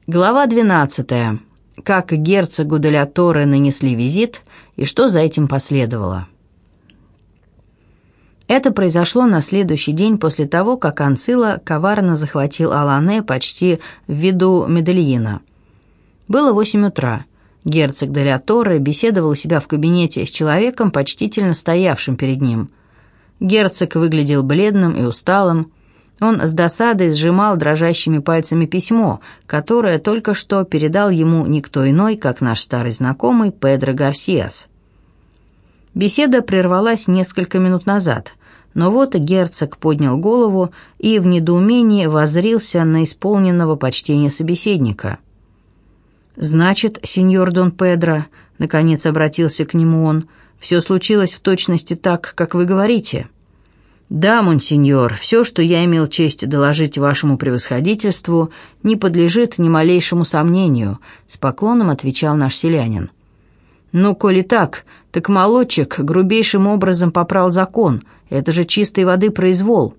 Глава 12. Как герцогу де ля Торре нанесли визит и что за этим последовало. Это произошло на следующий день после того, как Анцилла коварно захватил Алане почти в виду Медельина. Было 8 утра. Герцог де ля Торре беседовал у себя в кабинете с человеком, почтительно стоявшим перед ним. Герцог выглядел бледным и усталым. Он с досадой сжимал дрожащими пальцами письмо, которое только что передал ему никто иной, как наш старый знакомый Педро Гарсиас. Беседа прервалась несколько минут назад, но вот герцог поднял голову и в недоумении воззрился на исполненного почтения собеседника. «Значит, сеньор Дон Педро, — наконец обратился к нему он, — все случилось в точности так, как вы говорите». «Да, монсеньор, все, что я имел честь доложить вашему превосходительству, не подлежит ни малейшему сомнению», — с поклоном отвечал наш селянин. «Ну, коли так молодчик грубейшим образом попрал закон, это же чистой воды произвол».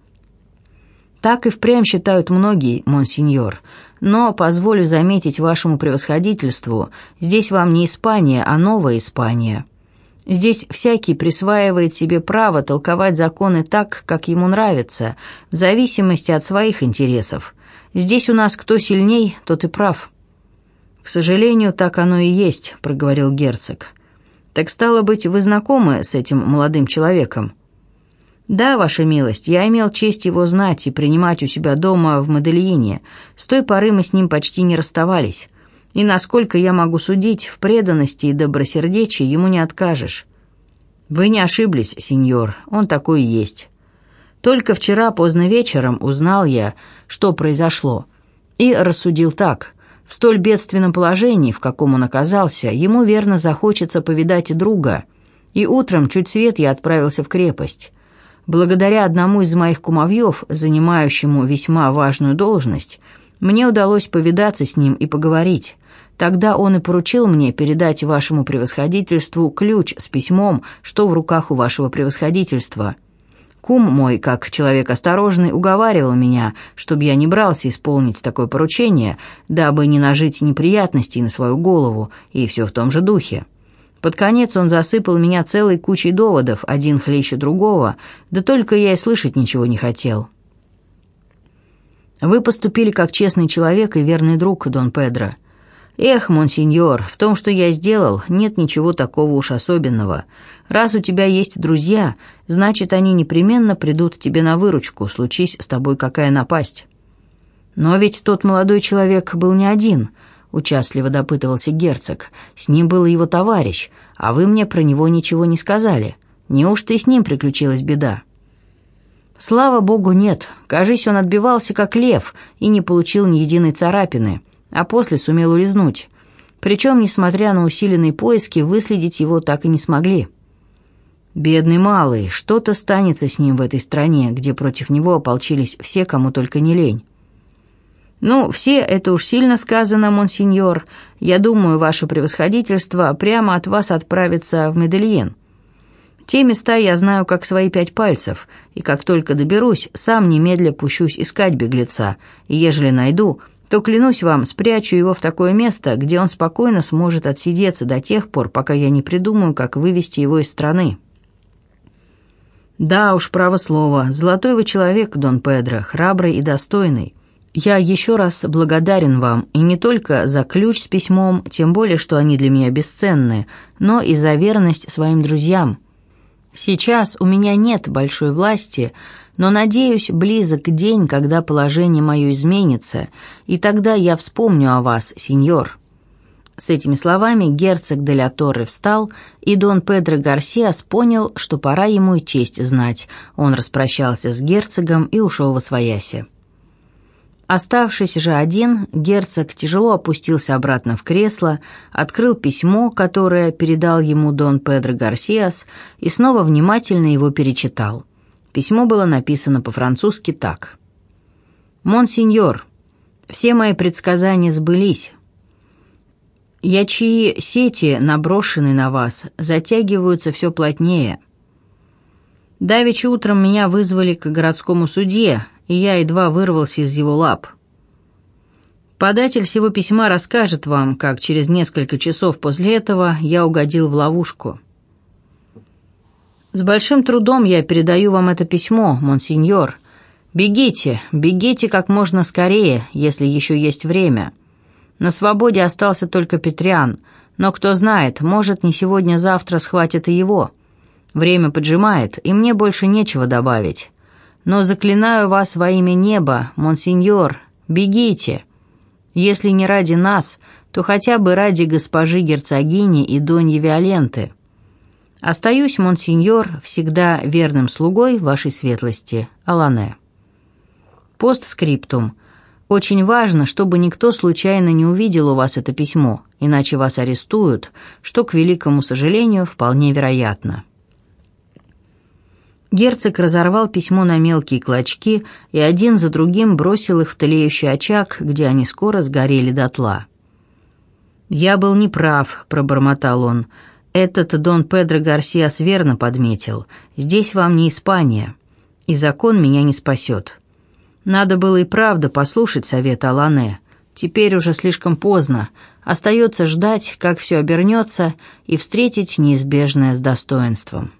«Так и впрямь считают многие, монсеньор, но, позволю заметить вашему превосходительству, здесь вам не Испания, а новая Испания». Здесь всякий присваивает себе право толковать законы так, как ему нравится, в зависимости от своих интересов. Здесь у нас кто сильней, тот и прав». «К сожалению, так оно и есть», — проговорил герцог. «Так стало быть, вы знакомы с этим молодым человеком?» «Да, ваша милость, я имел честь его знать и принимать у себя дома в Медельине. С той поры мы с ним почти не расставались. И, насколько я могу судить, в преданности и добросердечии ему не откажешь». «Вы не ошиблись, сеньор, он такой и есть. Только вчера поздно вечером узнал я, что произошло, и рассудил так: в столь бедственном положении, в каком он оказался, ему верно захочется повидать друга, и утром чуть свет я отправился в крепость. Благодаря одному из моих кумовьев, занимающему весьма важную должность, мне удалось повидаться с ним и поговорить. Тогда он и поручил мне передать вашему превосходительству ключ с письмом, что в руках у вашего превосходительства. Кум мой, как человек осторожный, уговаривал меня, чтобы я не брался исполнить такое поручение, дабы не нажить неприятностей на свою голову, и все в том же духе. Под конец он засыпал меня целой кучей доводов, один хлеще другого, да только я и слышать ничего не хотел». «Вы поступили как честный человек и верный друг, Дон Педро. Эх, монсеньор, в том, что я сделал, нет ничего такого уж особенного. Раз у тебя есть друзья, значит, они непременно придут тебе на выручку, случись с тобой какая напасть». «Но ведь тот молодой человек был не один», — участливо допытывался герцог. «С ним был его товарищ, а вы мне про него ничего не сказали. Неужто и с ним приключилась беда?» «Слава богу, нет. Кажись, он отбивался как лев и не получил ни единой царапины, а после сумел улизнуть. Причем, несмотря на усиленные поиски, выследить его так и не смогли». «Бедный малый, что-то станется с ним в этой стране, где против него ополчились все, кому только не лень». «Ну, все, это уж сильно сказано, монсеньор. Я думаю, ваше превосходительство прямо от вас отправится в Медельин. Те места я знаю как свои 5 пальцев, и как только доберусь, сам немедля пущусь искать беглеца, и ежели найду, то, клянусь вам, спрячу его в такое место, где он спокойно сможет отсидеться до тех пор, пока я не придумаю, как вывести его из страны». «Да уж, право слово, золотой вы человек, Дон Педро, храбрый и достойный. Я еще раз благодарен вам, и не только за ключ с письмом, тем более, что они для меня бесценны, но и за верность своим друзьям. Сейчас у меня нет большой власти, но, надеюсь, близок день, когда положение мое изменится, и тогда я вспомню о вас, сеньор». С этими словами герцог де ля Торре встал, и Дон Педро Гарсиас понял, что пора ему и честь знать. Он распрощался с герцогом и ушел восвояси. Оставшись же один, герцог тяжело опустился обратно в кресло, открыл письмо, которое передал ему Дон Педро Гарсиас, и снова внимательно его перечитал. Письмо было написано по-французски так: «Монсеньор, все мои предсказания сбылись. Ячьи сети, наброшенные на вас, затягиваются все плотнее. Давеча утром меня вызвали к городскому судье, и я едва вырвался из его лап. Податель сего письма расскажет вам, как через несколько часов после этого я угодил в ловушку. С большим трудом я передаю вам это письмо, монсеньор. Бегите, бегите как можно скорее, если еще есть время. На свободе остался только Петриан, но кто знает, может, не сегодня-завтра схватят и его. Время поджимает, и мне больше нечего добавить. Но заклинаю вас во имя неба, монсеньор, бегите. Если не ради нас, то хотя бы ради госпожи герцогини и доньи Виоленты. Остаюсь, монсеньор, всегда верным слугой вашей светлости, Алане. Постскриптум. Очень важно, чтобы никто случайно не увидел у вас это письмо, иначе вас арестуют, что, к великому сожалению, вполне вероятно. Герцог разорвал письмо на мелкие клочки и один за другим бросил их в тлеющий очаг, где они скоро сгорели дотла. «Я был неправ», — пробормотал он. «Этот Дон Педро Гарсиас верно подметил. Здесь вам не Испания, и закон меня не спасет. Надо было и правда послушать совет Алане. Теперь уже слишком поздно. Остается ждать, как все обернется, и встретить неизбежное с достоинством».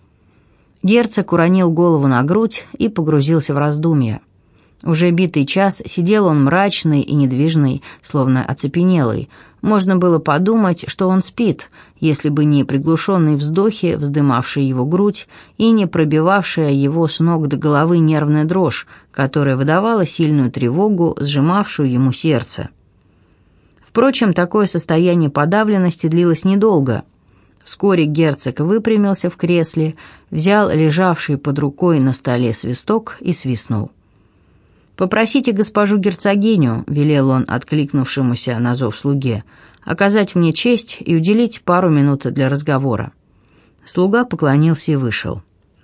Герцог уронил голову на грудь и погрузился в раздумья. Уже битый час сидел он мрачный и недвижный, словно оцепенелый. Можно было подумать, что он спит, если бы не приглушенные вздохи, вздымавшие его грудь, и не пробивавшая его с ног до головы нервная дрожь, которая выдавала сильную тревогу, сжимавшую ему сердце. Впрочем, такое состояние подавленности длилось недолго. Вскоре герцог выпрямился в кресле, взял лежавший под рукой на столе свисток и свистнул. «Попросите госпожу герцогиню», — велел он откликнувшемуся на зов слуге, «оказать мне честь и уделить пару минут для разговора». Слуга поклонился и вышел.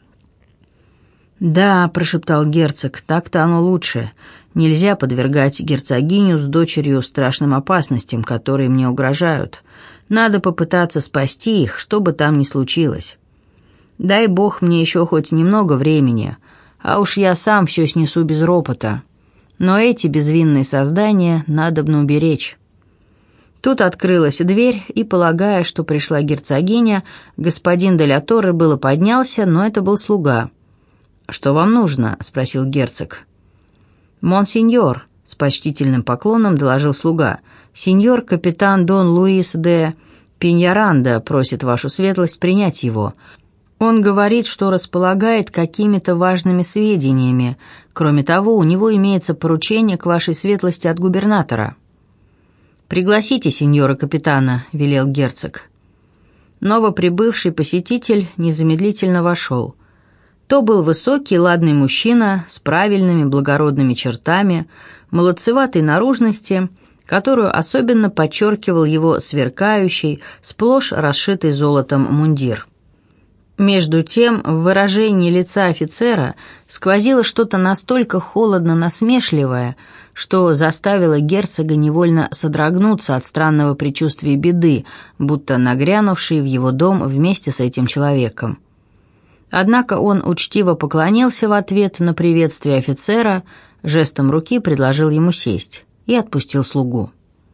«Да», — прошептал герцог, — «так-то оно лучше. Нельзя подвергать герцогиню с дочерью страшным опасностям, которые мне угрожают. Надо попытаться спасти их, что бы там ни случилось. Дай бог мне еще хоть немного времени, а уж я сам все снесу без ропота. Но эти безвинные создания надобно уберечь». Тут открылась дверь, и, полагая, что пришла герцогиня, господин де ля Торре было поднялся, но это был слуга. «Что вам нужно?» — спросил герцог. «Монсеньор», — с почтительным поклоном доложил слуга, — «сеньор капитан Дон Луис де Пиньяранда просит вашу светлость принять его. Он говорит, что располагает какими-то важными сведениями. Кроме того, у него имеется поручение к вашей светлости от губернатора». «Пригласите сеньора капитана», — велел герцог. Новоприбывший посетитель незамедлительно вошел. То был высокий, ладный мужчина с правильными благородными чертами, молодцеватой наружности, которую особенно подчеркивал его сверкающий, сплошь расшитый золотом мундир. Между тем, в выражении лица офицера сквозило что-то настолько холодно-насмешливое, что заставило герцога невольно содрогнуться от странного предчувствия беды, будто нагрянувшей в его дом вместе с этим человеком. Однако он учтиво поклонился в ответ на приветствие офицера, жестом руки предложил ему сесть и отпустил слугу.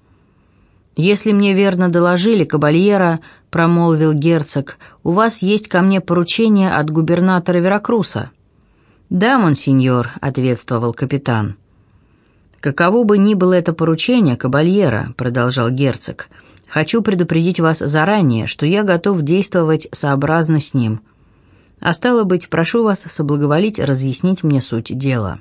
«Если мне верно доложили, кабальера, — промолвил герцог, — у вас есть ко мне поручение от губернатора Веракруса». «Да, монсеньор», — ответствовал капитан. «Каково бы ни было это поручение, кабальера, — продолжал герцог, — хочу предупредить вас заранее, что я готов действовать сообразно с ним. А стало быть, прошу вас соблаговолить разъяснить мне суть дела».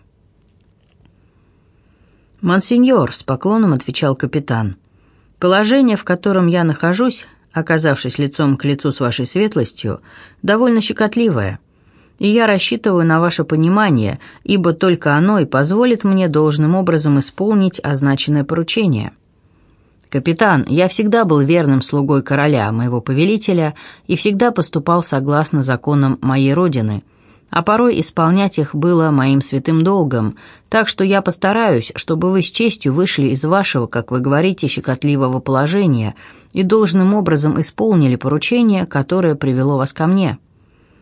«Монсеньор», — с поклоном отвечал капитан, — «положение, в котором я нахожусь, оказавшись лицом к лицу с вашей светлостью, довольно щекотливое, и я рассчитываю на ваше понимание, ибо только оно и позволит мне должным образом исполнить означенное поручение. Капитан, я всегда был верным слугой короля, моего повелителя, и всегда поступал согласно законам моей родины, а порой исполнять их было моим святым долгом, так что я постараюсь, чтобы вы с честью вышли из вашего, как вы говорите, щекотливого положения и должным образом исполнили поручение, которое привело вас ко мне.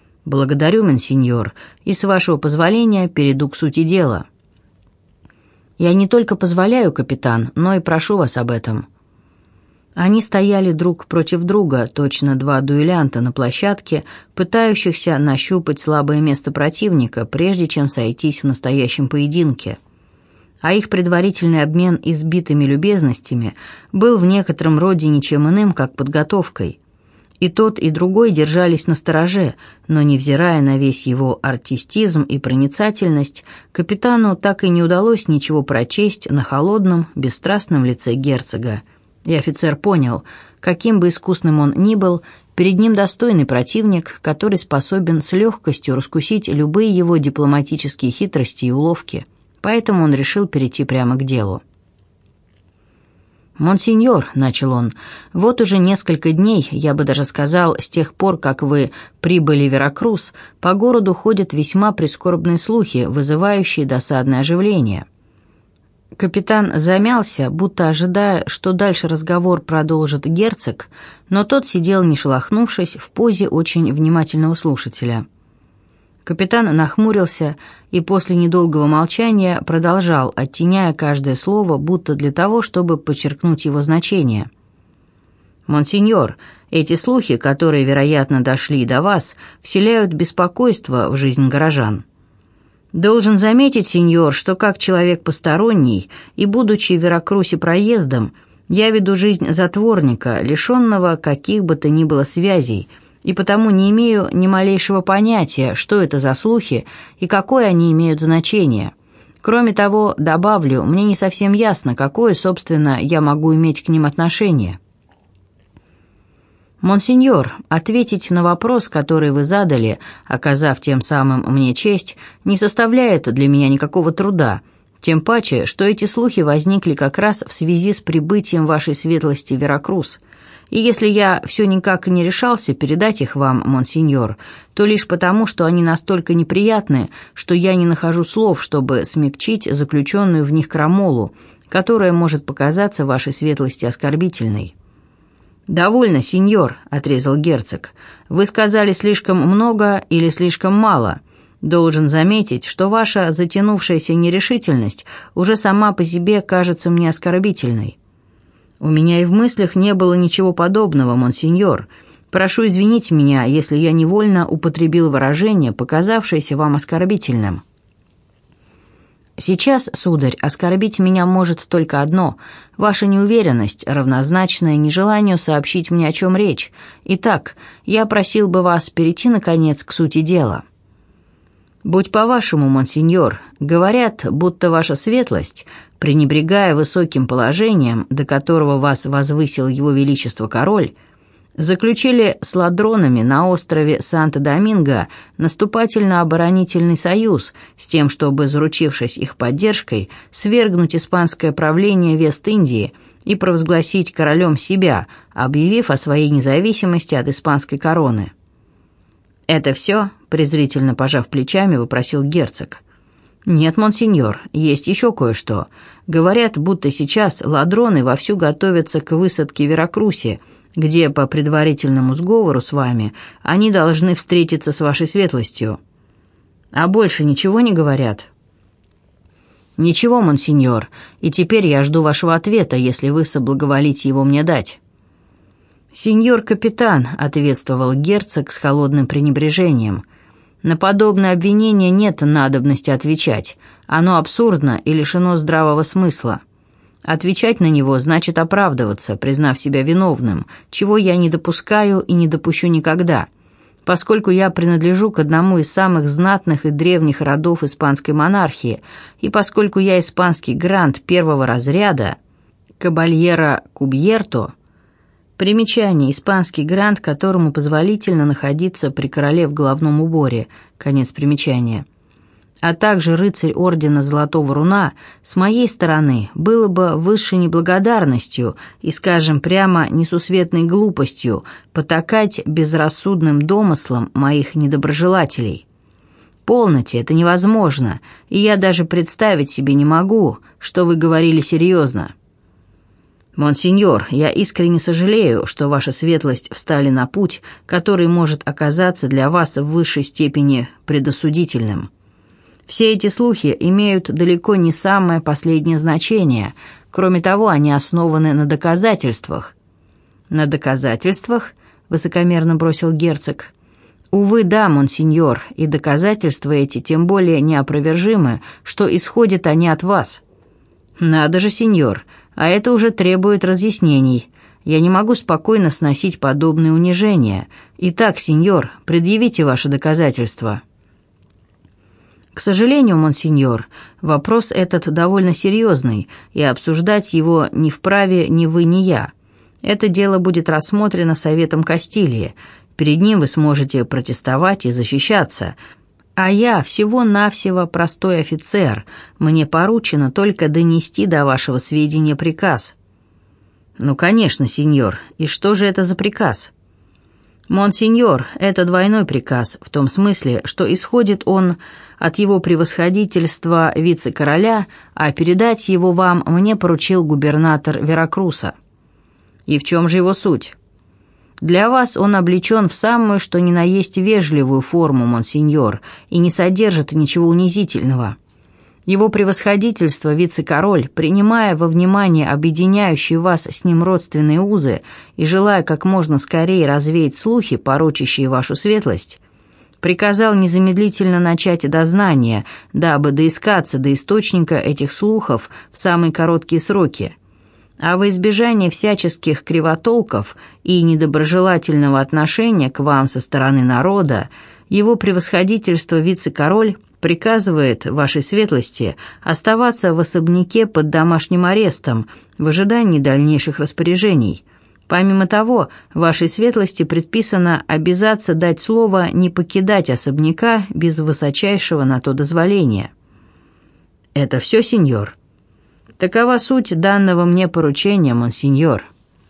Благодарю, монсеньор, и, с вашего позволения, перейду к сути дела». «Я не только позволяю, капитан, но и прошу вас об этом». Они стояли друг против друга, точно два дуэлянта на площадке, пытающихся нащупать слабое место противника, прежде чем сойтись в настоящем поединке. А их предварительный обмен избитыми любезностями был в некотором роде ничем иным, как подготовкой. И тот, и другой держались настороже, но, невзирая на весь его артистизм и проницательность, капитану так и не удалось ничего прочесть на холодном, бесстрастном лице герцога. И офицер понял, каким бы искусным он ни был, перед ним достойный противник, который способен с легкостью раскусить любые его дипломатические хитрости и уловки. Поэтому он решил перейти прямо к делу. «Монсеньор», — начал он, — «вот уже несколько дней, я бы даже сказал, с тех пор, как вы прибыли в Веракрус, по городу ходят весьма прискорбные слухи, вызывающие досадное оживление». Капитан замялся, будто ожидая, что дальше разговор продолжит герцог, но тот сидел, не шелохнувшись, в позе очень внимательного слушателя. Капитан нахмурился и после недолгого молчания продолжал, оттеняя каждое слово, будто для того, чтобы подчеркнуть его значение. «Монсеньор, эти слухи, которые, вероятно, дошли до вас, вселяют беспокойство в жизнь горожан. Должен заметить, сеньор, что как человек посторонний и, будучи в Веракрусе проездом, я веду жизнь затворника, лишенного каких бы то ни было связей, и потому не имею ни малейшего понятия, что это за слухи и какое они имеют значение. Кроме того, добавлю, мне не совсем ясно, какое, собственно, я могу иметь к ним отношение». «Монсеньор, ответить на вопрос, который вы задали, оказав тем самым мне честь, не составляет для меня никакого труда, тем паче, что эти слухи возникли как раз в связи с прибытием вашей светлости в Веракрус. И если я все никак не решался передать их вам, монсеньор, то лишь потому, что они настолько неприятны, что я не нахожу слов, чтобы смягчить заключенную в них крамолу, которая может показаться вашей светлости оскорбительной». «Довольно, сеньор», — отрезал герцог. «Вы сказали слишком много или слишком мало. Должен заметить, что ваша затянувшаяся нерешительность уже сама по себе кажется мне оскорбительной». «У меня и в мыслях не было ничего подобного, монсеньор. Прошу извинить меня, если я невольно употребил выражение, показавшееся вам оскорбительным». «Сейчас, сударь, оскорбить меня может только одно – ваша неуверенность, равнозначная нежеланию сообщить мне, о чем речь. Итак, я просил бы вас перейти, наконец, к сути дела». «Будь по-вашему, монсеньор, говорят, будто ваша светлость, пренебрегая высоким положением, до которого вас возвысил его величество король, заключили с ладронами на острове Санто-Доминго наступательно-оборонительный союз с тем, чтобы, заручившись их поддержкой, свергнуть испанское правление Вест-Индии и провозгласить королем себя, объявив о своей независимости от испанской короны». «Это все?» – презрительно пожав плечами, вопросил герцог. «Нет, монсеньор, есть еще кое-что. Говорят, будто сейчас ладроны вовсю готовятся к высадке в Веракрусе, где по предварительному сговору с вами они должны встретиться с вашей светлостью». «А больше ничего не говорят?» «Ничего, монсеньор, и теперь я жду вашего ответа, если вы соблаговолите его мне дать». «Сеньор капитан», — ответствовал герцог с холодным пренебрежением, — «на подобное обвинение нет надобности отвечать. Оно абсурдно и лишено здравого смысла. Отвечать на него значит оправдываться, признав себя виновным, чего я не допускаю и не допущу никогда, поскольку я принадлежу к одному из самых знатных и древних родов испанской монархии, и поскольку я испанский грант первого разряда, кабальера Кубьерто». Примечание: испанский грант, которому позволительно находиться при короле в головном уборе. Конец примечания. А также рыцарь ордена Золотого Руна, с моей стороны было бы высшей неблагодарностью и, скажем прямо, несусветной глупостью потакать безрассудным домыслам моих недоброжелателей. Полноте, это невозможно, и я даже представить себе не могу, что вы говорили серьезно. «Монсеньор, я искренне сожалею, что ваша светлость встали на путь, который может оказаться для вас в высшей степени предосудительным. Все эти слухи имеют далеко не самое последнее значение. Кроме того, они основаны на доказательствах». «На доказательствах?» — высокомерно бросил герцог. «Увы, да, монсеньор, и доказательства эти тем более неопровержимы, что исходят они от вас». «Надо же, сеньор, а это уже требует разъяснений. Я не могу спокойно сносить подобные унижения. Итак, сеньор, предъявите ваши доказательства». «К сожалению, монсеньор, вопрос этот довольно серьезный, и обсуждать его не вправе ни вы, ни я. Это дело будет рассмотрено Советом Кастилии. Перед ним вы сможете протестовать и защищаться. А я всего-навсего простой офицер. Мне поручено только донести до вашего сведения приказ». «Ну, конечно, сеньор. И что же это за приказ?» «Монсеньор, это двойной приказ, в том смысле, что исходит он от его превосходительства вице-короля, а передать его вам мне поручил губернатор Веракруса». «И в чем же его суть?» «Для вас он облечен в самую что ни на есть вежливую форму, монсеньор, и не содержит ничего унизительного. Его превосходительство, вице-король, принимая во внимание объединяющие вас с ним родственные узы и желая как можно скорее развеять слухи, порочащие вашу светлость, приказал незамедлительно начать дознание, дабы доискаться до источника этих слухов в самые короткие сроки. А во избежание всяческих кривотолков и недоброжелательного отношения к вам со стороны народа, его превосходительство вице-король приказывает вашей светлости оставаться в особняке под домашним арестом в ожидании дальнейших распоряжений. Помимо того, вашей светлости предписано обязаться дать слово не покидать особняка без высочайшего на то дозволения». «Это все, сеньор?» «Такова суть данного мне поручения, монсеньор».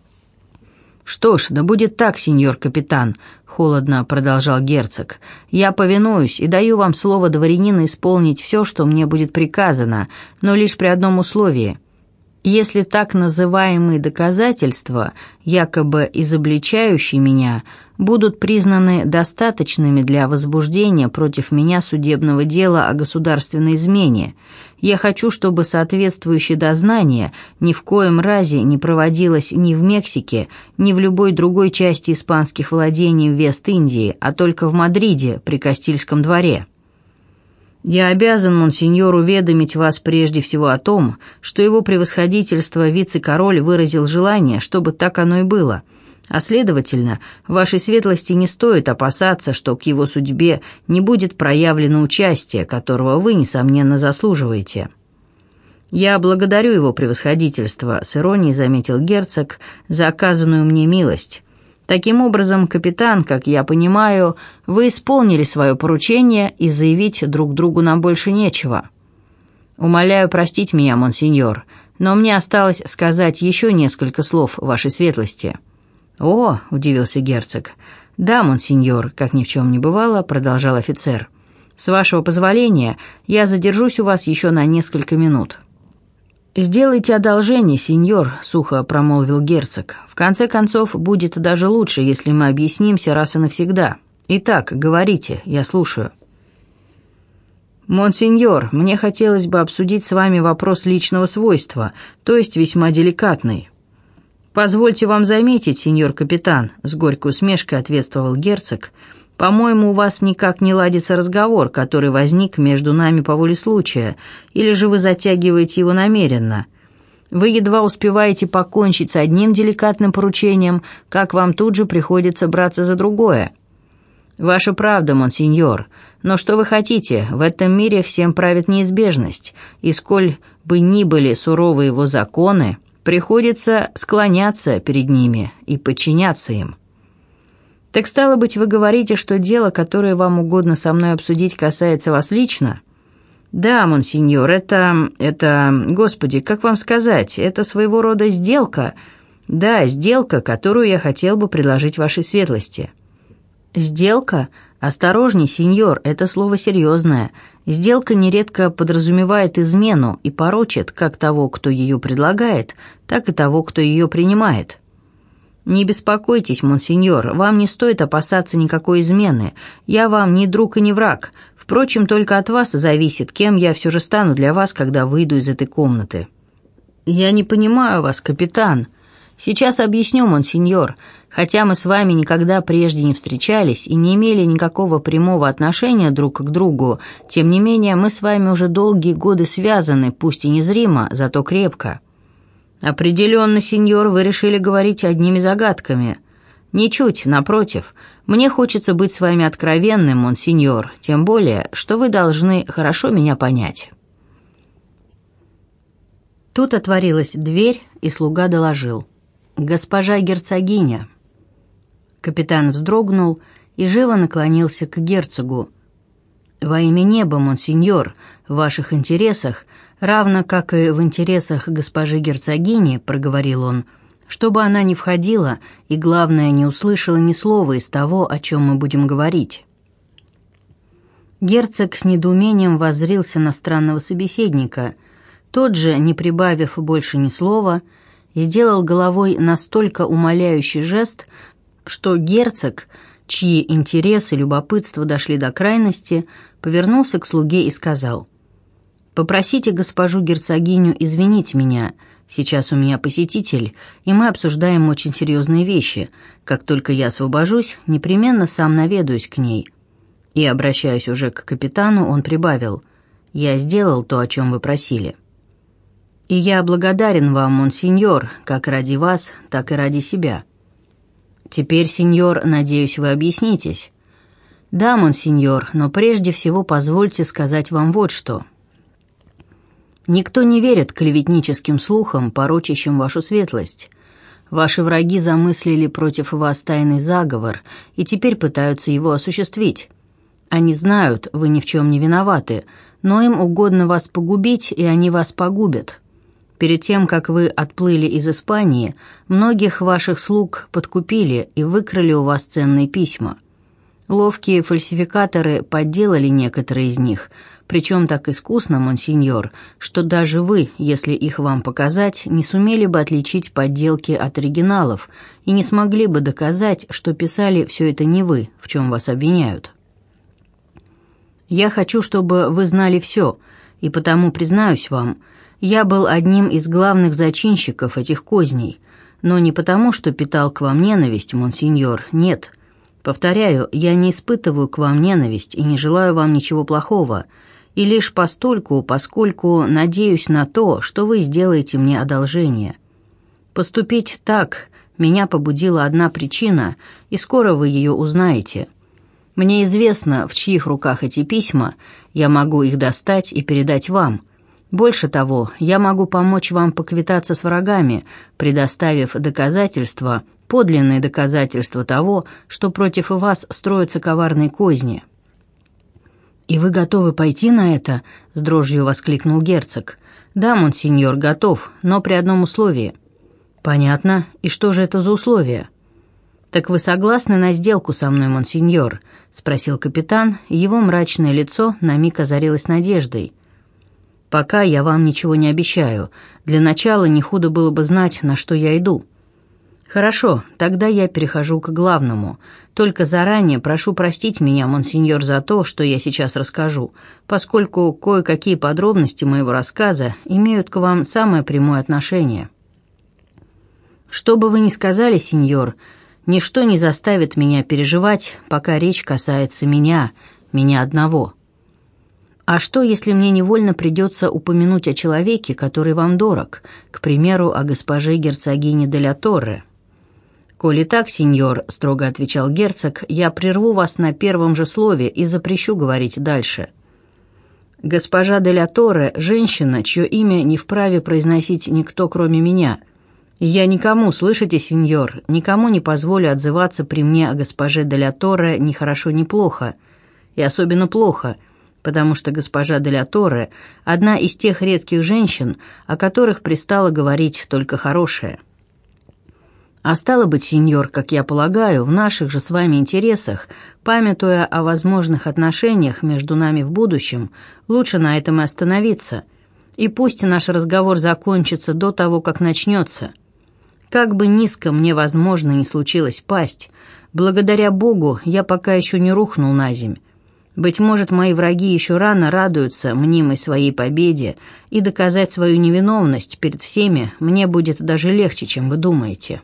«Что ж, да будет так, сеньор капитан», — холодно продолжал герцог. «Я повинуюсь и даю вам слово дворянина исполнить все, что мне будет приказано, но лишь при одном условии. Если так называемые доказательства, якобы изобличающие меня, будут признаны достаточными для возбуждения против меня судебного дела о государственной измене, я хочу, чтобы соответствующее дознание ни в коем разе не проводилось ни в Мексике, ни в любой другой части испанских владений в Вест-Индии, а только в Мадриде при Кастильском дворе. Я обязан, монсеньор, уведомить вас прежде всего о том, что его превосходительство вице-король выразил желание, чтобы так оно и было, а следовательно, вашей светлости не стоит опасаться, что к его судьбе не будет проявлено участие, которого вы, несомненно, заслуживаете». «Я благодарю его превосходительство», — с иронией заметил герцог, «за оказанную мне милость. Таким образом, капитан, как я понимаю, вы исполнили свое поручение, и заявить друг другу нам больше нечего. Умоляю простить меня, монсеньор, но мне осталось сказать еще несколько слов вашей светлости». «О!» — удивился герцог. «Да, монсеньор», — как ни в чем не бывало, продолжал офицер. «С вашего позволения, я задержусь у вас еще на несколько минут». «Сделайте одолжение, сеньор», — сухо промолвил герцог. «В конце концов, будет даже лучше, если мы объяснимся раз и навсегда. Итак, говорите, я слушаю». «Монсеньор, мне хотелось бы обсудить с вами вопрос личного свойства, то есть весьма деликатный». «Позвольте вам заметить, сеньор капитан», — с горькой усмешкой ответствовал герцог, «по-моему, у вас никак не ладится разговор, который возник между нами по воле случая, или же вы затягиваете его намеренно. Вы едва успеваете покончить с одним деликатным поручением, как вам тут же приходится браться за другое». «Ваша правда, монсеньор, но что вы хотите, в этом мире всем правит неизбежность, и сколь бы ни были суровы его законы, приходится склоняться перед ними и подчиняться им». «Так стало быть, вы говорите, что дело, которое вам угодно со мной обсудить, касается вас лично?» «Да, монсеньор, Господи, как вам сказать, это своего рода сделка. Да, сделка, которую я хотел бы предложить вашей светлости». «Сделка? Осторожней, сеньор, это слово серьезное. Сделка нередко подразумевает измену и порочит как того, кто ее предлагает, так и того, кто ее принимает». «Не беспокойтесь, монсеньор, вам не стоит опасаться никакой измены. Я вам ни друг и ни враг. Впрочем, только от вас зависит, кем я все же стану для вас, когда выйду из этой комнаты». «Я не понимаю вас, капитан». «Сейчас объясню, монсеньор. Хотя мы с вами никогда прежде не встречались и не имели никакого прямого отношения друг к другу, тем не менее мы с вами уже долгие годы связаны, пусть и незримо, зато крепко». «Определенно, сеньор, вы решили говорить одними загадками». «Ничуть, напротив. Мне хочется быть с вами откровенным, монсеньор, тем более, что вы должны хорошо меня понять». Тут отворилась дверь, и слуга доложил: «Госпожа герцогиня». Капитан вздрогнул и живо наклонился к герцогу. «Во имя неба, монсеньор, в ваших интересах, равно как и в интересах госпожи герцогини, — проговорил он, — чтобы она не входила и, главное, не услышала ни слова из того, о чем мы будем говорить». Герцог с недоумением воззрился на странного собеседника. Тот же, не прибавив больше ни слова, сделал головой настолько умоляющий жест, что герцог, чьи интересы и любопытство дошли до крайности, повернулся к слуге и сказал: «Попросите госпожу герцогиню извинить меня. Сейчас у меня посетитель, и мы обсуждаем очень серьезные вещи. Как только я освобожусь, непременно сам наведаюсь к ней». И, обращаясь уже к капитану, он прибавил: «Я сделал то, о чем вы просили». «И я благодарен вам, монсеньор, как ради вас, так и ради себя». «Теперь, сеньор, надеюсь, вы объяснитесь». «Да, монсеньор, но прежде всего позвольте сказать вам вот что. Никто не верит клеветническим слухам, порочащим вашу светлость. Ваши враги замыслили против вас тайный заговор и теперь пытаются его осуществить. Они знают, вы ни в чем не виноваты, но им угодно вас погубить, и они вас погубят. Перед тем, как вы отплыли из Испании, многих ваших слуг подкупили и выкрали у вас ценные письма. Ловкие фальсификаторы подделали некоторые из них, причем так искусно, монсеньор, что даже вы, если их вам показать, не сумели бы отличить подделки от оригиналов и не смогли бы доказать, что писали все это не вы, в чем вас обвиняют. Я хочу, чтобы вы знали все, и потому признаюсь вам, я был одним из главных зачинщиков этих козней, но не потому, что питал к вам ненависть, монсеньор, нет. Повторяю, я не испытываю к вам ненависть и не желаю вам ничего плохого, и лишь поскольку надеюсь на то, что вы сделаете мне одолжение. Поступить так меня побудила одна причина, и скоро вы ее узнаете. Мне известно, в чьих руках эти письма, я могу их достать и передать вам. Больше того, я могу помочь вам поквитаться с врагами, предоставив доказательства, подлинные доказательства того, что против вас строятся коварные козни». «И вы готовы пойти на это?» — с дрожью воскликнул герцог. «Да, монсеньор, готов, но при одном условии». «Понятно. И что же это за условие?» «Так вы согласны на сделку со мной, монсеньор?» — спросил капитан, и его мрачное лицо на миг озарилось надеждой. «Пока я вам ничего не обещаю. Для начала не худо было бы знать, на что я иду». «Хорошо, тогда я перехожу к главному. Только заранее прошу простить меня, монсеньор, за то, что я сейчас расскажу, поскольку кое-какие подробности моего рассказа имеют к вам самое прямое отношение». «Что бы вы ни сказали, сеньор, ничто не заставит меня переживать, пока речь касается меня одного». «А что, если мне невольно придется упомянуть о человеке, который вам дорог, к примеру, о госпоже герцогине де ля Торре?» «Коли так, сеньор, — строго отвечал герцог, — я прерву вас на первом же слове и запрещу говорить дальше. Госпожа де ля Торре — женщина, чье имя не вправе произносить никто, кроме меня. И я никому, слышите, сеньор, никому не позволю отзываться при мне о госпоже де ля Торре ни хорошо, ни плохо, и особенно плохо, потому что госпожа де ля Торре — одна из тех редких женщин, о которых пристало говорить только хорошее. А стало быть, сеньор, как я полагаю, в наших же с вами интересах, памятуя о возможных отношениях между нами в будущем, лучше на этом и остановиться. И пусть наш разговор закончится до того, как начнется. Как бы низко мне, возможно, не случилось пасть, благодаря Богу я пока еще не рухнул на земь. Быть может, мои враги еще рано радуются мнимой своей победе, и доказать свою невиновность перед всеми мне будет даже легче, чем вы думаете.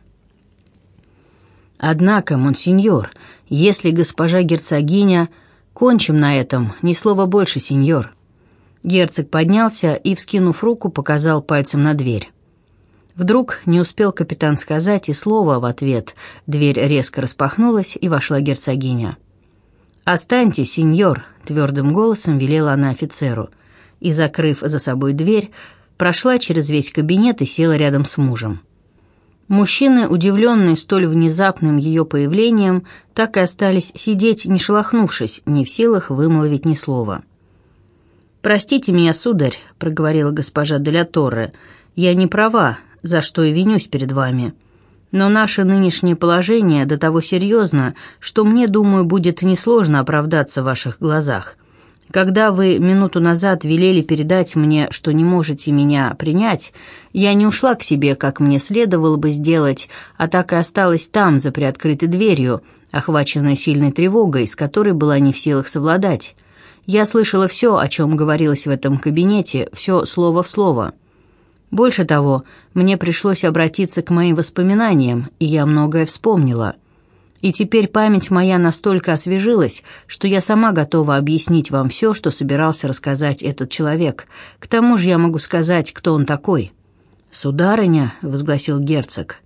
Однако, монсеньор, если госпожа герцогиня... Кончим на этом, ни слова больше, сеньор». Герцог поднялся и, вскинув руку, показал пальцем на дверь. Вдруг не успел капитан сказать и слова в ответ. Дверь резко распахнулась, и вошла герцогиня. «Останьтесь, сеньор», — твердым голосом велела она офицеру, и, закрыв за собой дверь, прошла через весь кабинет и села рядом с мужем. Мужчины, удивленные столь внезапным ее появлением, так и остались сидеть, не шелохнувшись, не в силах вымолвить ни слова. «Простите меня, сударь», — проговорила госпожа де ля Торре, — «я не права, за что и винюсь перед вами. Но наше нынешнее положение до того серьезно, что мне, думаю, будет несложно оправдаться в ваших глазах. Когда вы минуту назад велели передать мне, что не можете меня принять, я не ушла к себе, как мне следовало бы сделать, а так и осталась там, за приоткрытой дверью, охваченная сильной тревогой, с которой была не в силах совладать. Я слышала все, о чем говорилось в этом кабинете, все слово в слово. Больше того, мне пришлось обратиться к моим воспоминаниям, и я многое вспомнила. И теперь память моя настолько освежилась, что я сама готова объяснить вам все, что собирался рассказать этот человек. К тому же я могу сказать, кто он такой». «Сударыня», — возгласил герцог.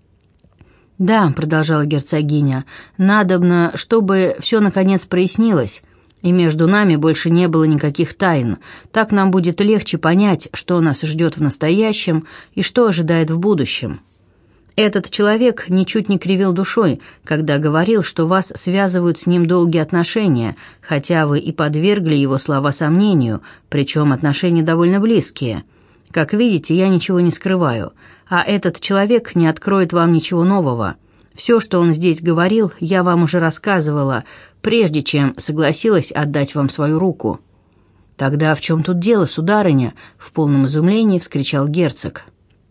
«Да», — продолжала герцогиня, — «надобно, чтобы все наконец прояснилось, и между нами больше не было никаких тайн. Так нам будет легче понять, что нас ждет в настоящем и что ожидает в будущем». Этот человек ничуть не кривил душой, когда говорил, что вас связывают с ним долгие отношения, хотя вы и подвергли его слова сомнению, причем отношения довольно близкие. Как видите, я ничего не скрываю, а этот человек не откроет вам ничего нового. Все, что он здесь говорил, я вам уже рассказывала, прежде чем согласилась отдать вам свою руку». «Тогда в чем тут дело, сударыня?» — в полном изумлении вскричал герцог.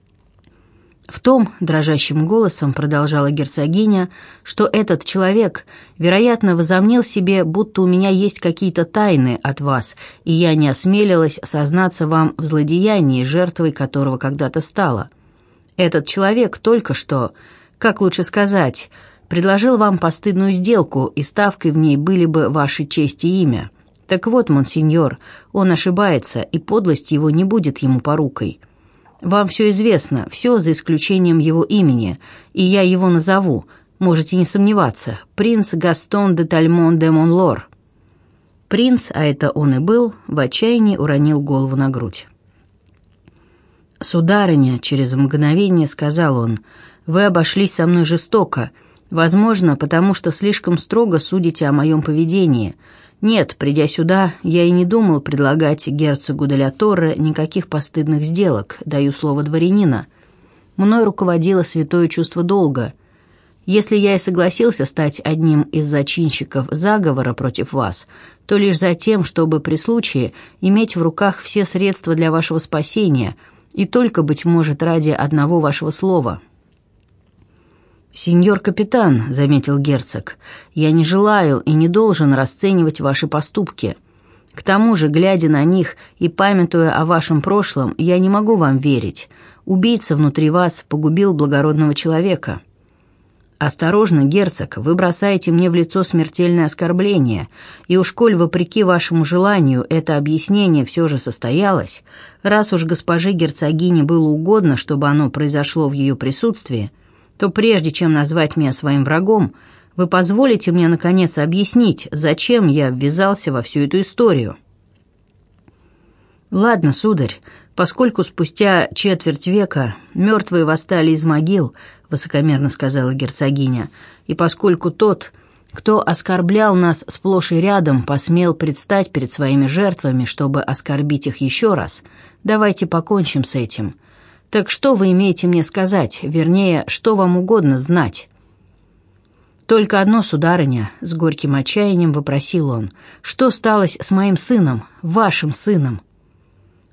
«В том, — дрожащим голосом продолжала герцогиня, — что этот человек, вероятно, возомнил себе, будто у меня есть какие-то тайны от вас, и я не осмелилась сознаться вам в злодеянии, жертвой которого когда-то стала. Этот человек только что, как лучше сказать, предложил вам постыдную сделку, и ставкой в ней были бы ваши честь и имя. Так вот, монсеньор, он ошибается, и подлость его не будет ему порукой. Вам все известно, все за исключением его имени, и я его назову, можете не сомневаться, принц Гастон де Тальмон де Монлор». Принц, а это он и был, в отчаянии уронил голову на грудь. «Сударыня», — через мгновение сказал он, — «вы обошлись со мной жестоко, возможно, потому что слишком строго судите о моем поведении. Нет, придя сюда, я и не думал предлагать герцогу де ля Торре никаких постыдных сделок, даю слово дворянина. Мной руководило святое чувство долга. Если я и согласился стать одним из зачинщиков заговора против вас, то лишь за тем, чтобы при случае иметь в руках все средства для вашего спасения, и только, быть может, ради одного вашего слова». «Сеньор капитан», — заметил герцог, — «я не желаю и не должен расценивать ваши поступки. К тому же, глядя на них и памятуя о вашем прошлом, я не могу вам верить. Убийца внутри вас погубил благородного человека». «Осторожно, герцог, вы бросаете мне в лицо смертельное оскорбление, и уж коль, вопреки вашему желанию, это объяснение все же состоялось, раз уж госпоже герцогине было угодно, чтобы оно произошло в ее присутствии, то прежде чем назвать меня своим врагом, вы позволите мне, наконец, объяснить, зачем я ввязался во всю эту историю». «Ладно, сударь, поскольку спустя четверть века мертвые восстали из могил», — высокомерно сказала герцогиня, «и поскольку тот, кто оскорблял нас сплошь и рядом, посмел предстать перед своими жертвами, чтобы оскорбить их еще раз, давайте покончим с этим. Так что вы имеете мне сказать, вернее, что вам угодно знать?» «Только одно, сударыня», — с горьким отчаянием вопросил он, — «что сталось с моим сыном, вашим сыном?»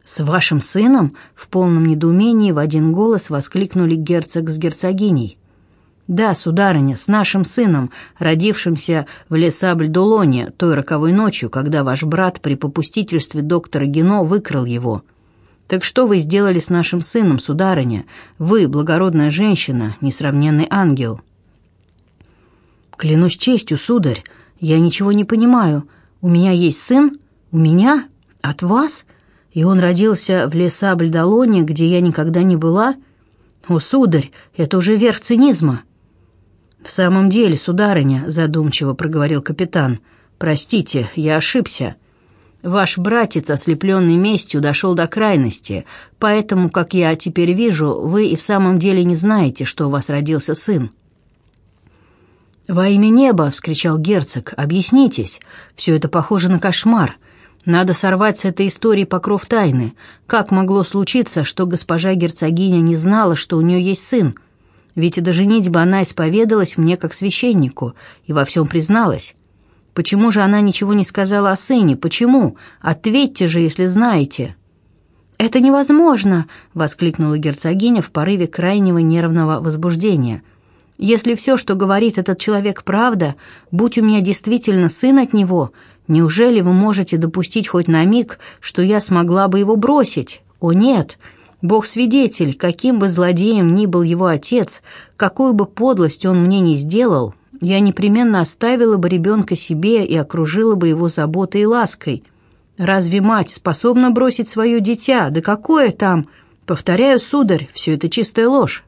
«С вашим сыном?» — в полном недоумении в один голос воскликнули герцог с герцогиней. «Да, сударыня, с нашим сыном, родившимся в Ле-Сабль-Долоне той роковой ночью, когда ваш брат при попустительстве доктора Гино выкрал его. Так что вы сделали с нашим сыном, сударыня? Вы, благородная женщина, несравненный ангел». «Клянусь честью, сударь, я ничего не понимаю. У меня есть сын? У меня? От вас? И он родился в Ле-Сабль-Долоне, где я никогда не была? О, сударь, это уже верх цинизма». «В самом деле, сударыня», — задумчиво проговорил капитан, — «простите, я ошибся. Ваш братец, ослепленный местью, дошел до крайности, поэтому, как я теперь вижу, вы и в самом деле не знаете, что у вас родился сын». «Во имя неба!» — вскричал герцог. «Объяснитесь. Все это похоже на кошмар. Надо сорвать с этой истории покров тайны. Как могло случиться, что госпожа герцогиня не знала, что у нее есть сын? Ведь до женитьбы она исповедалась мне как священнику и во всем призналась. Почему же она ничего не сказала о сыне? Почему? Ответьте же, если знаете». «Это невозможно!» — воскликнула герцогиня в порыве крайнего нервного возбуждения. «Если все, что говорит этот человек, правда, будь у меня действительно сын от него, неужели вы можете допустить хоть на миг, что я смогла бы его бросить? О нет! Бог свидетель, каким бы злодеем ни был его отец, какую бы подлость он мне ни сделал, я непременно оставила бы ребенка себе и окружила бы его заботой и лаской. Разве мать способна бросить свое дитя? Да какое там? Повторяю, сударь, все это чистая ложь».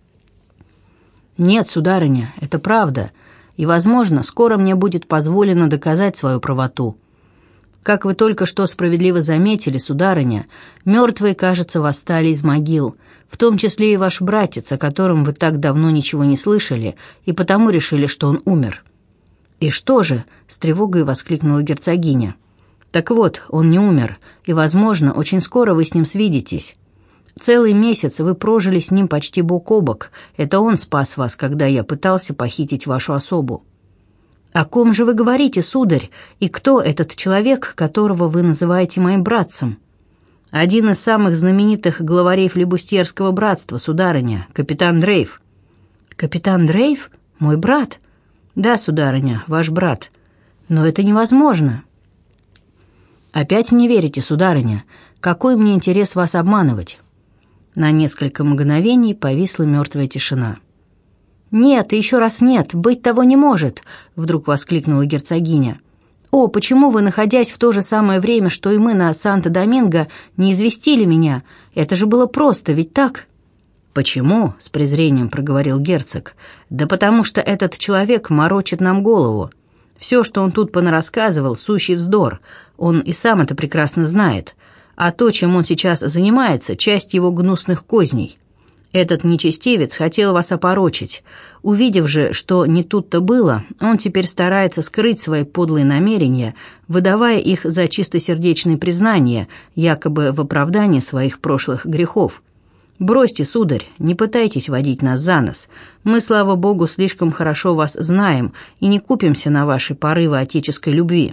«Нет, сударыня, это правда, и, возможно, скоро мне будет позволено доказать свою правоту. Как вы только что справедливо заметили, сударыня, мертвые, кажется, восстали из могил, в том числе и ваш братец, о котором вы так давно ничего не слышали, и потому решили, что он умер». «И что же?» — с тревогой воскликнула герцогиня. «Так вот, он не умер, и, возможно, очень скоро вы с ним свидитесь. Целый месяц вы прожили с ним почти бок о бок. Это он спас вас, когда я пытался похитить вашу особу». «О ком же вы говорите, сударь? И кто этот человек, которого вы называете моим братцем?» «Один из самых знаменитых главарей флибустьерского братства, сударыня, капитан Дрейф». «Капитан Дрейф? Мой брат?» «Да, сударыня, ваш брат. Но это невозможно». «Опять не верите, сударыня? Какой мне интерес вас обманывать?» На несколько мгновений повисла мертвая тишина. «Нет, и еще раз нет, быть того не может!» — вдруг воскликнула герцогиня. «О, почему вы, находясь в то же самое время, что и мы на Санто-Доминго, не известили меня? Это же было просто, ведь так?» «Почему?» — с презрением проговорил герцог. «Да потому что этот человек морочит нам голову. Все, что он тут понарассказывал, сущий вздор. Он и сам это прекрасно знает. А то, чем он сейчас занимается, часть его гнусных козней. Этот нечестивец хотел вас опорочить. Увидев же, что не тут-то было, он теперь старается скрыть свои подлые намерения, выдавая их за чистосердечные признания, якобы в оправдании своих прошлых грехов. Бросьте, сударь, не пытайтесь водить нас за нос. Мы, слава богу, слишком хорошо вас знаем и не купимся на ваши порывы отеческой любви.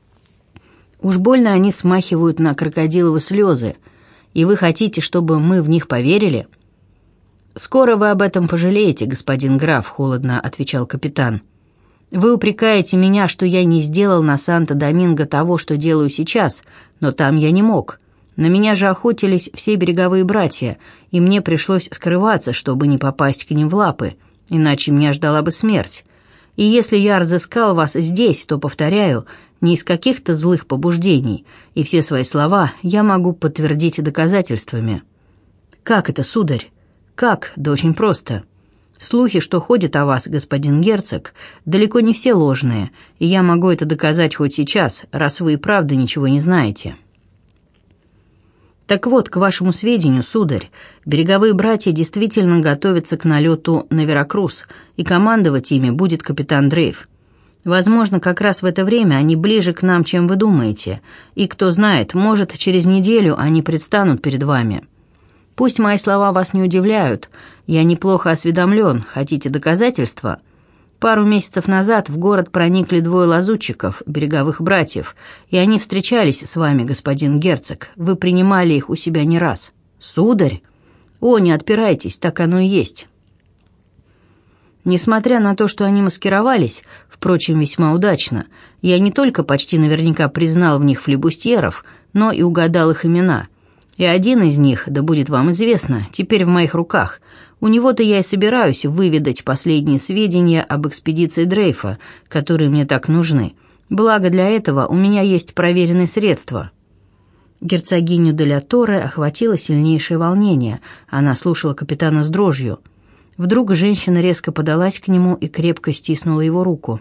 Уж больно они смахивают на крокодиловы слезы, и вы хотите, чтобы мы в них поверили?» «Скоро вы об этом пожалеете, господин граф», — холодно отвечал капитан. «Вы упрекаете меня, что я не сделал на Санто-Доминго того, что делаю сейчас, но там я не мог. На меня же охотились все береговые братья, и мне пришлось скрываться, чтобы не попасть к ним в лапы, иначе меня ждала бы смерть. И если я разыскал вас здесь, то, повторяю, не из каких-то злых побуждений, и все свои слова я могу подтвердить доказательствами». «Как это, сударь? Как? Да очень просто. Слухи, что ходят о вас, господин герцог, далеко не все ложные, и я могу это доказать хоть сейчас, раз вы и правда ничего не знаете». «Так вот, к вашему сведению, сударь, береговые братья действительно готовятся к налету на Веракрус, и командовать ими будет капитан Дрейф. Возможно, как раз в это время они ближе к нам, чем вы думаете, и, кто знает, может, через неделю они предстанут перед вами. Пусть мои слова вас не удивляют, я неплохо осведомлен, хотите доказательства? Пару месяцев назад в город проникли 2 лазутчиков, береговых братьев, и они встречались с вами, господин герцог. Вы принимали их у себя не раз». «Сударь?» «О, не отпирайтесь, так оно и есть». Несмотря на то, что они маскировались, впрочем, весьма удачно, я не только почти наверняка признал в них флибустьеров, но и угадал их имена. И один из них, да будет вам известно, теперь в моих руках. У него-то я и собираюсь выведать последние сведения об экспедиции Дрейфа, которые мне так нужны. Благо для этого у меня есть проверенные средства». Герцогиню де ля Торре охватило сильнейшее волнение. Она слушала капитана с дрожью. Вдруг женщина резко подалась к нему и крепко стиснула его руку.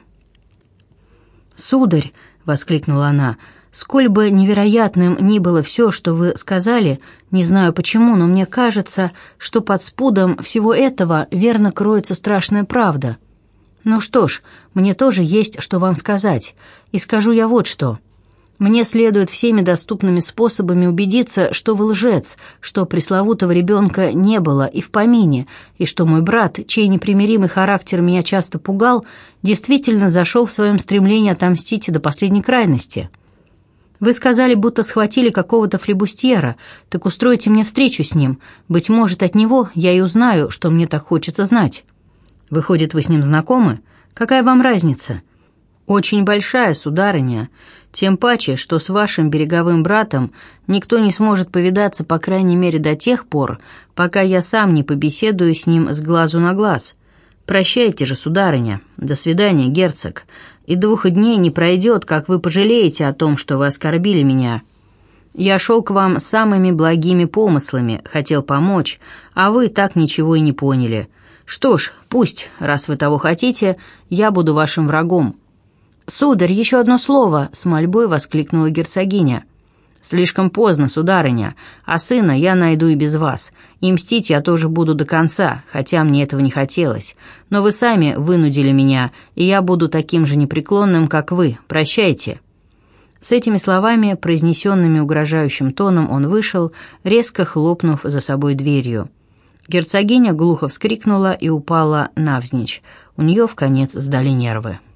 «Сударь!» — воскликнула она. «Сколь бы невероятным ни было все, что вы сказали, не знаю почему, но мне кажется, что под спудом всего этого верно кроется страшная правда. Ну что ж, мне тоже есть что вам сказать, и скажу я вот что. Мне следует всеми доступными способами убедиться, что вы лжец, что пресловутого ребенка не было и в помине, и что мой брат, чей непримиримый характер меня часто пугал, действительно зашел в своем стремлении отомстить до последней крайности. Вы сказали, будто схватили какого-то флибустьера, так устройте мне встречу с ним. Быть может, от него я и узнаю, что мне так хочется знать. Выходит, вы с ним знакомы? Какая вам разница?» «Очень большая, сударыня. Тем паче, что с вашим береговым братом никто не сможет повидаться, по крайней мере, до тех пор, пока я сам не побеседую с ним с глазу на глаз. Прощайте же, сударыня. До свидания, герцог. И 2 дней не пройдет, как вы пожалеете о том, что вы оскорбили меня. Я шел к вам с самыми благими помыслами, хотел помочь, а вы так ничего и не поняли. Что ж, пусть, раз вы того хотите, я буду вашим врагом». «Сударь, еще одно слово!» — с мольбой воскликнула герцогиня. «Слишком поздно, сударыня, а сына я найду и без вас, и мстить я тоже буду до конца, хотя мне этого не хотелось. Но вы сами вынудили меня, и я буду таким же непреклонным, как вы. Прощайте». С этими словами, произнесенными угрожающим тоном, он вышел, резко хлопнув за собой дверью. Герцогиня глухо вскрикнула и упала навзничь. У нее вконец сдали нервы.